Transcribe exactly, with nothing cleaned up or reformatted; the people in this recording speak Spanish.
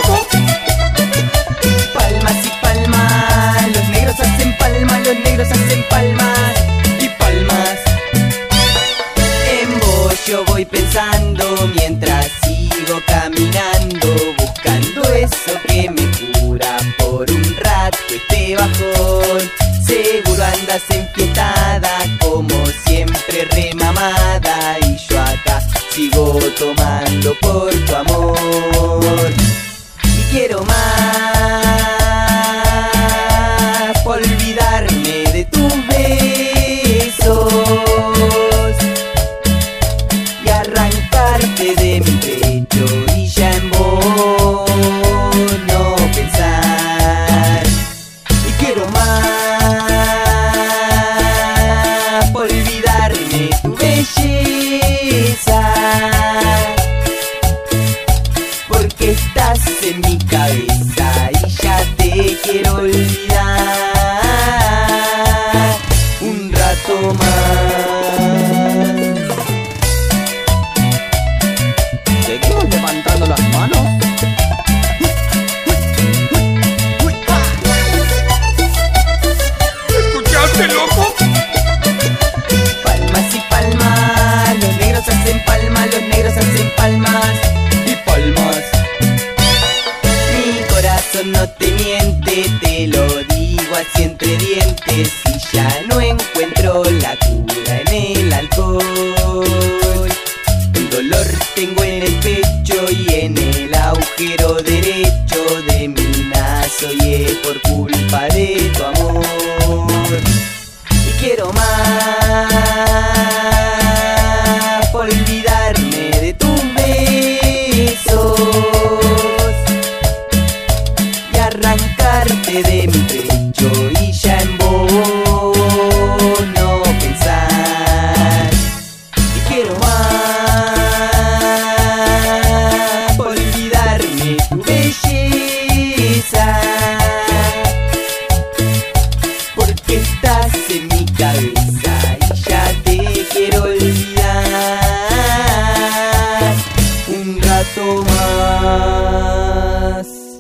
loco? Palmas y palmas, los negros hacen palmas, los negros hacen palmas y palmas. En vos yo voy pensando mientras sigo caminando, buscando eso que me cura por un rato este bajón. Seguro andas enfiestada como siempre remamada, y yo acá sigo tomando por tu amor. Y quiero más, por olvidarme de tus besos y arrancarte de mi pecho y ya en vos no pensar. Y quiero más, por olvidarme tu belleza, porque estás en mi cabeza y ya te quiero olvidar un rato más. ¿Seguimos levantando las manos? ¿Escuchaste, loco? Palmas y palmas, los negros hacen palmas, los negros hacen palmas y palmas. Mi corazón no te miente, te lo digo así entre dientes, y ya no encuentro la cura en el alcohol. El dolor tengo en el pecho y en el agujero derecho de mi naso, y es por culpa de tu amor. Y quiero más, por olvidarme de tus besos y arrancarte de mi pecho y ya en vos no pensar. Y quiero más, por olvidarme tu belleza, porque estás en mi cabeza